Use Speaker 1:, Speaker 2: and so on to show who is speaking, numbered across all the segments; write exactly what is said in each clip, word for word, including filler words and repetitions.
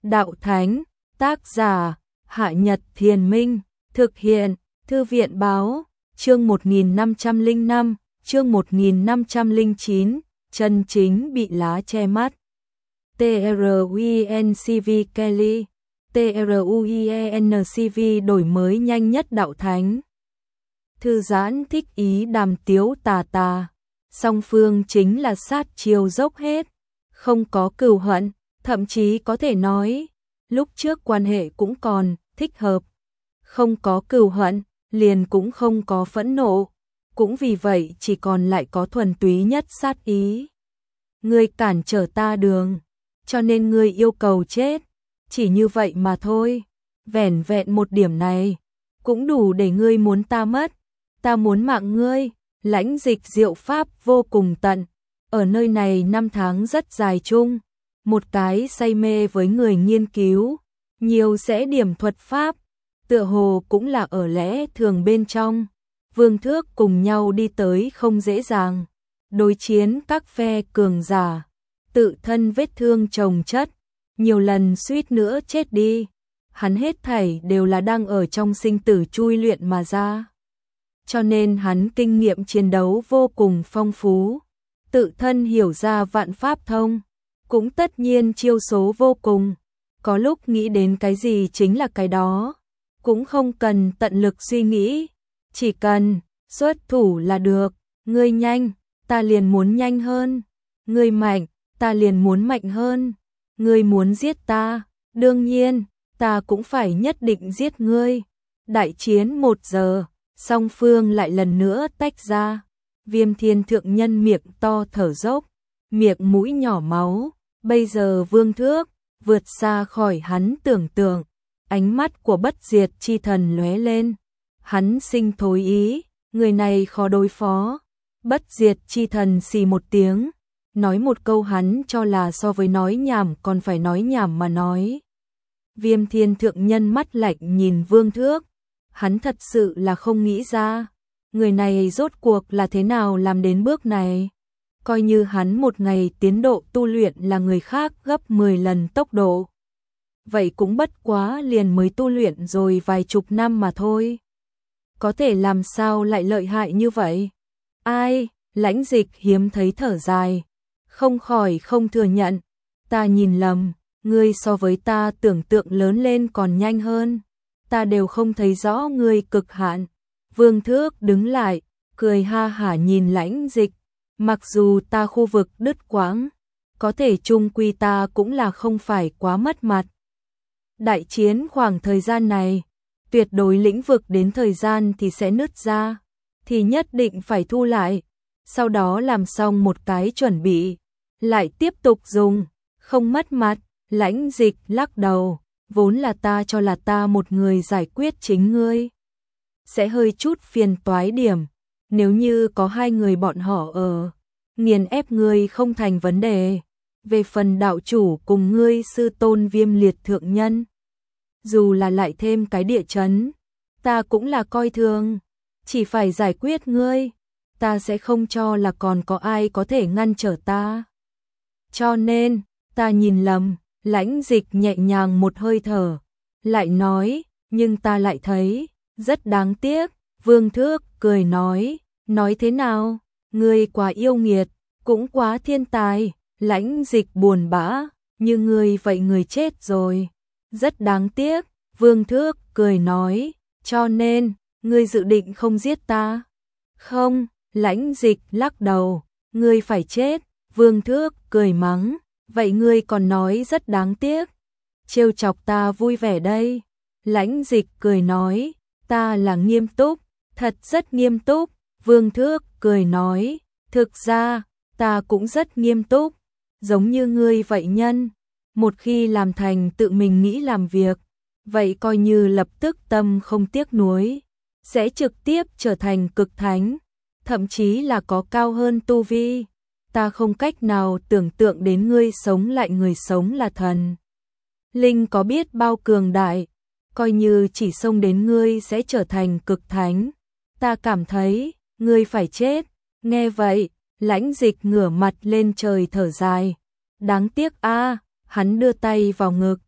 Speaker 1: Đạo Thánh, tác giả, Hạ Nhật Thiền Minh, thực hiện, Thư viện Báo, chương một nghìn năm trăm lẻ năm, chương một nghìn năm trăm lẻ chín, chân chính bị lá che mắt. tê rờ u en xê vê Kelly, tê rờ u en xê vê đổi mới nhanh nhất Đạo Thánh. Thư giãn thích ý đàm tiếu tà tà, song phương chính là sát chiêu dốc hết, không có cừu hận, thậm chí có thể nói, lúc trước quan hệ cũng còn thích hợp. Không có cừu hận, liền cũng không có phẫn nộ, cũng vì vậy chỉ còn lại có thuần túy nhất sát ý. Ngươi cản trở ta đường, cho nên ngươi yêu cầu chết, chỉ như vậy mà thôi. Vẻn vẹn một điểm này, cũng đủ để ngươi muốn ta mất, ta muốn mạng ngươi. Lãnh Dịch diệu pháp vô cùng tận, ở nơi này năm tháng rất dài chung, một cái say mê với người nghiên cứu, nhiều sẽ điểm thuật pháp, tựa hồ cũng là ở lẽ thường bên trong. Vương Thước cùng nhau đi tới không dễ dàng, đối chiến các phe cường giả, tự thân vết thương chồng chất, nhiều lần suýt nữa chết đi. Hắn hết thảy đều là đang ở trong sinh tử chui luyện mà ra. Cho nên hắn kinh nghiệm chiến đấu vô cùng phong phú, tự thân hiểu ra vạn pháp thông, cũng tất nhiên chiêu số vô cùng, có lúc nghĩ đến cái gì chính là cái đó, cũng không cần tận lực suy nghĩ, chỉ cần xuất thủ là được. Ngươi nhanh, ta liền muốn nhanh hơn, ngươi mạnh, ta liền muốn mạnh hơn, ngươi muốn giết ta, đương nhiên, ta cũng phải nhất định giết ngươi. Đại chiến một giờ, song phương lại lần nữa tách ra. Viêm Thiên Thượng Nhân miệng to thở dốc, miệng mũi nhỏ máu, bây giờ Vương Thước vượt xa khỏi hắn tưởng tượng. Ánh mắt của Bất Diệt Chi Thần lóe lên, hắn sinh thối ý, người này khó đối phó. Bất Diệt Chi Thần xì một tiếng, nói một câu hắn cho là so với nói nhảm còn phải nói nhảm mà nói. Viêm Thiên Thượng Nhân mắt lạnh nhìn Vương Thước, hắn thật sự là không nghĩ ra, người này rốt cuộc là thế nào làm đến bước này. Coi như hắn một ngày tiến độ tu luyện là người khác gấp mười lần tốc độ, vậy cũng bất quá liền mới tu luyện rồi vài chục năm mà thôi. Có thể làm sao lại lợi hại như vậy? Ai? Lãnh Dịch hiếm thấy thở dài, không khỏi không thừa nhận, ta nhìn lầm, ngươi so với ta tưởng tượng lớn lên còn nhanh hơn, ta đều không thấy rõ ngươi cực hạn. Vương Thước đứng lại, cười ha hả nhìn Lãnh Dịch, mặc dù ta khu vực đứt quãng, có thể chung quy ta cũng là không phải quá mất mặt. Đại chiến khoảng thời gian này, tuyệt đối lĩnh vực đến thời gian thì sẽ nứt ra, thì nhất định phải thu lại, sau đó làm xong một cái chuẩn bị, lại tiếp tục dùng, không mất mặt. Lãnh Dịch lắc đầu, vốn là ta cho là ta một người giải quyết chính ngươi sẽ hơi chút phiền toái điểm, nếu như có hai người bọn họ ở, nghiền ép ngươi không thành vấn đề. Về phần đạo chủ cùng ngươi sư tôn Viêm Liệt Thượng Nhân, dù là lại thêm cái địa chấn, ta cũng là coi thường, chỉ phải giải quyết ngươi, ta sẽ không cho là còn có ai có thể ngăn trở ta. Cho nên, ta nhìn lầm. Lãnh Dịch nhẹ nhàng một hơi thở, lại nói, nhưng ta lại thấy rất đáng tiếc. Vương Thước cười nói, nói thế nào, ngươi quá yêu nghiệt, cũng quá thiên tài. Lãnh Dịch buồn bã, như ngươi vậy người chết rồi, rất đáng tiếc. Vương Thước cười nói, cho nên, ngươi dự định không giết ta? Không. Lãnh Dịch lắc đầu, ngươi phải chết. Vương Thước cười mắng, vậy ngươi còn nói rất đáng tiếc, trêu chọc ta vui vẻ đây. Lãnh Dịch cười nói, ta là nghiêm túc, thật rất nghiêm túc. Vương Thước cười nói, thực ra, ta cũng rất nghiêm túc, giống như ngươi vậy nhân, một khi làm thành tự mình nghĩ làm việc, vậy coi như lập tức tâm không tiếc nuối, sẽ trực tiếp trở thành cực thánh, thậm chí là có cao hơn tu vi. Ta không cách nào tưởng tượng đến ngươi sống lại người sống là thần linh có biết bao cường đại, coi như chỉ xông đến ngươi sẽ trở thành cực thánh, ta cảm thấy ngươi phải chết. Nghe vậy, Lãnh Dịch ngửa mặt lên trời thở dài, đáng tiếc a. Hắn đưa tay vào ngực,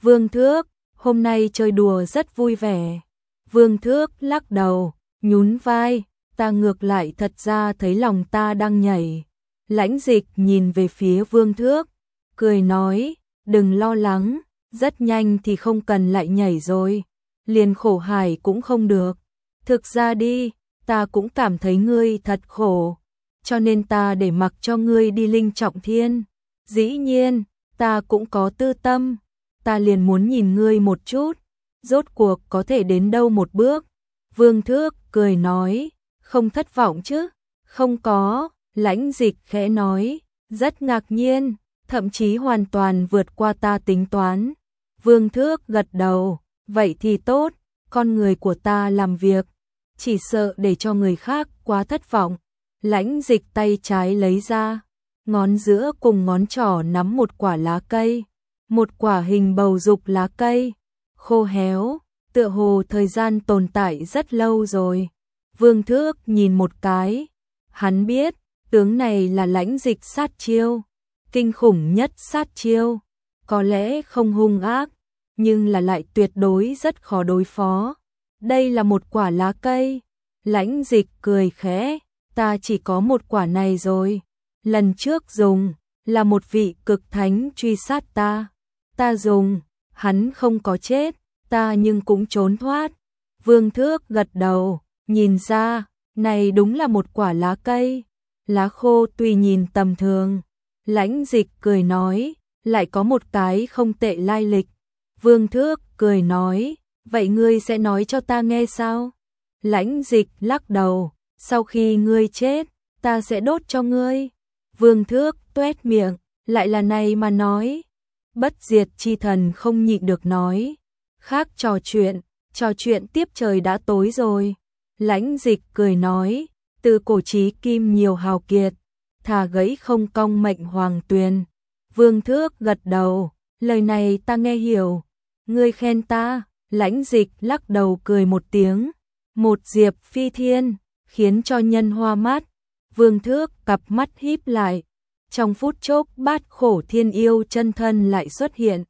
Speaker 1: Vương Thước, hôm nay chơi đùa rất vui vẻ. Vương Thước lắc đầu, nhún vai, ta ngược lại thật ra thấy lòng ta đang nhảy. Lãnh Dịch nhìn về phía Vương Thước, cười nói, đừng lo lắng, rất nhanh thì không cần lại nhảy rồi, liền khổ hải cũng không được. Thực ra đi, ta cũng cảm thấy ngươi thật khổ, cho nên ta để mặc cho ngươi đi Linh Trọng Thiên. Dĩ nhiên, ta cũng có tư tâm, ta liền muốn nhìn ngươi một chút, rốt cuộc có thể đến đâu một bước. Vương Thước cười nói, không thất vọng chứ? Không có, Lãnh Dịch khẽ nói, rất ngạc nhiên, thậm chí hoàn toàn vượt qua ta tính toán. Vương Thước gật đầu, vậy thì tốt, con người của ta làm việc, chỉ sợ để cho người khác quá thất vọng. Lãnh Dịch tay trái lấy ra, ngón giữa cùng ngón trỏ nắm một quả lá cây, một quả hình bầu dục lá cây, khô héo, tựa hồ thời gian tồn tại rất lâu rồi. Vương Thước nhìn một cái, hắn biết, tướng này là Lãnh Dịch sát chiêu, kinh khủng nhất sát chiêu, có lẽ không hung ác, nhưng là lại tuyệt đối rất khó đối phó. Đây là một quả lá cây. Lãnh Dịch cười khẽ, ta chỉ có một quả này rồi. Lần trước dùng, là một vị cực thánh truy sát ta. Ta dùng, hắn không có chết, ta nhưng cũng trốn thoát. Vương Thước gật đầu, nhìn ra, này đúng là một quả lá cây. Lá khô tuy nhìn tầm thường. Lãnh Dịch cười nói, lại có một cái không tệ lai lịch. Vương Thước cười nói, vậy ngươi sẽ nói cho ta nghe sao? Lãnh Dịch lắc đầu, sau khi ngươi chết, ta sẽ đốt cho ngươi. Vương Thước tuét miệng, lại là này mà nói. Bất diệt chi thần không nhịn được nói. Khác trò chuyện, trò chuyện tiếp trời đã tối rồi. Lãnh Dịch cười nói, từ cổ chí kim nhiều hào kiệt, thà gãy không cong mệnh hoàng tuyền. Vương Thước gật đầu, lời này ta nghe hiểu. Ngươi khen ta. Lãnh Dịch lắc đầu cười một tiếng, một diệp phi thiên, khiến cho nhân hoa mắt. Vương Thước cặp mắt híp lại, trong phút chốc bát khổ thiên yêu chân thân lại xuất hiện.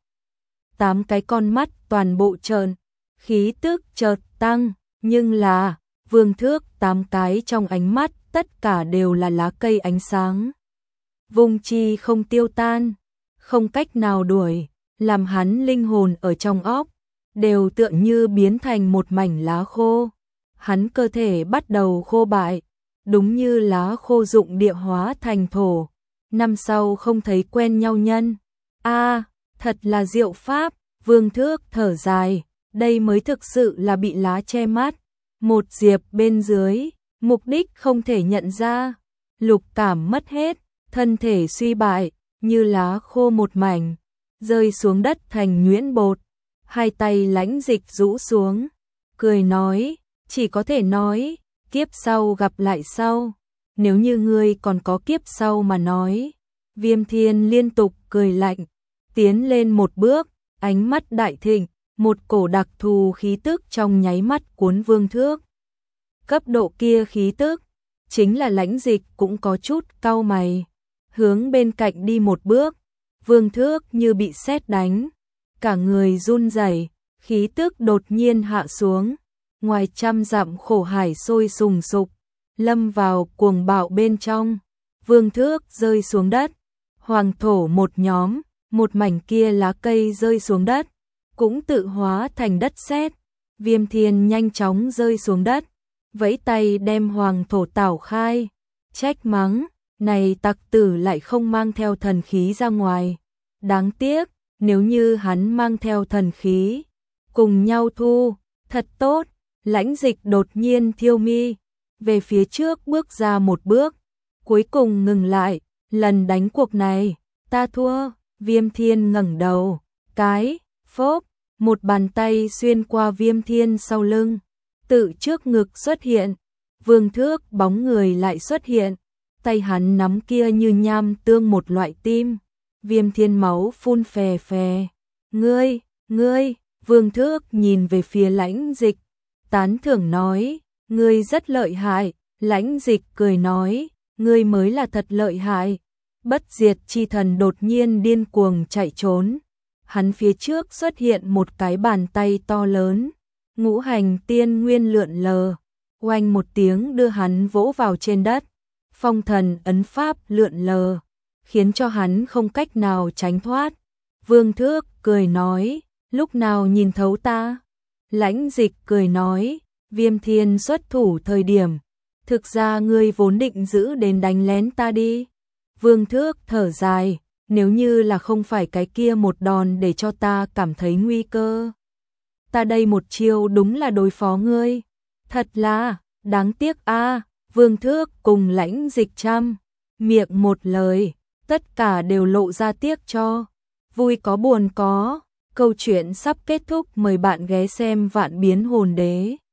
Speaker 1: Tám cái con mắt toàn bộ trợn, khí tức chợt tăng, nhưng là, Vương Thước tám cái trong ánh mắt tất cả đều là lá cây ánh sáng. Vùng chi không tiêu tan, không cách nào đuổi, làm hắn linh hồn ở trong óc đều tựa như biến thành một mảnh lá khô. Hắn cơ thể bắt đầu khô bại, đúng như lá khô dụng địa hóa thành thổ. Năm sau không thấy quen nhau nhân. A, à, thật là diệu pháp. Vương Thước thở dài, đây mới thực sự là bị lá che mắt. Một diệp bên dưới, mục đích không thể nhận ra. Lục cảm mất hết, thân thể suy bại, như lá khô một mảnh, rơi xuống đất thành nhuyễn bột. Hai tay Lãnh Dịch rũ xuống, cười nói, chỉ có thể nói, kiếp sau gặp lại sau. Nếu như ngươi còn có kiếp sau mà nói. Viêm Thiên liên tục cười lạnh, tiến lên một bước, ánh mắt đại thịnh, một cổ đặc thù khí tức trong nháy mắt cuốn Vương Thước. Cấp độ kia khí tức, chính là Lãnh Dịch cũng có chút cau mày, hướng bên cạnh đi một bước. Vương Thước như bị sét đánh, cả người run rẩy, khí tức đột nhiên hạ xuống, ngoài trăm dặm khổ hải sôi sùng sục, lâm vào cuồng bạo bên trong. Vương Thước rơi xuống đất, hoàng thổ một nhóm, một mảnh kia lá cây rơi xuống đất, cũng tự hóa thành đất sét. Viêm Thiên nhanh chóng rơi xuống đất, vẫy tay đem hoàng thổ tảo khai, trách mắng, này tặc tử lại không mang theo thần khí ra ngoài. Đáng tiếc, nếu như hắn mang theo thần khí, cùng nhau thu, thật tốt. Lãnh Dịch đột nhiên thiêu mi, về phía trước bước ra một bước, cuối cùng ngừng lại, lần đánh cuộc này, ta thua. Viêm Thiên ngẩng đầu, cái, phốp, một bàn tay xuyên qua Viêm Thiên sau lưng, tự trước ngực xuất hiện. Vương Thước bóng người lại xuất hiện, tay hắn nắm kia như nham tương một loại tim. Viêm Thiên máu phun phè phè. Ngươi, ngươi, Vương Thước nhìn về phía Lãnh Dịch, tán thưởng nói, ngươi rất lợi hại. Lãnh Dịch cười nói, ngươi mới là thật lợi hại. Bất diệt chi thần đột nhiên điên cuồng chạy trốn, hắn phía trước xuất hiện một cái bàn tay to lớn, ngũ hành tiên nguyên lượn lờ, oanh một tiếng đưa hắn vỗ vào trên đất, phong thần ấn pháp lượn lờ, khiến cho hắn không cách nào tránh thoát. Vương Thước cười nói, lúc nào nhìn thấu ta? Lãnh Dịch cười nói, Viêm Thiên xuất thủ thời điểm, thực ra ngươi vốn định giữ đến đánh lén ta đi. Vương Thước thở dài, nếu như là không phải cái kia một đòn để cho ta cảm thấy nguy cơ, ta đây một chiêu đúng là đối phó ngươi. Thật là, đáng tiếc a. Vương Thước cùng Lãnh Dịch trăm miệng một lời, tất cả đều lộ ra tiếc cho. Vui có buồn có, câu chuyện sắp kết thúc, mời bạn ghé xem Vạn Biến Hồn Đế.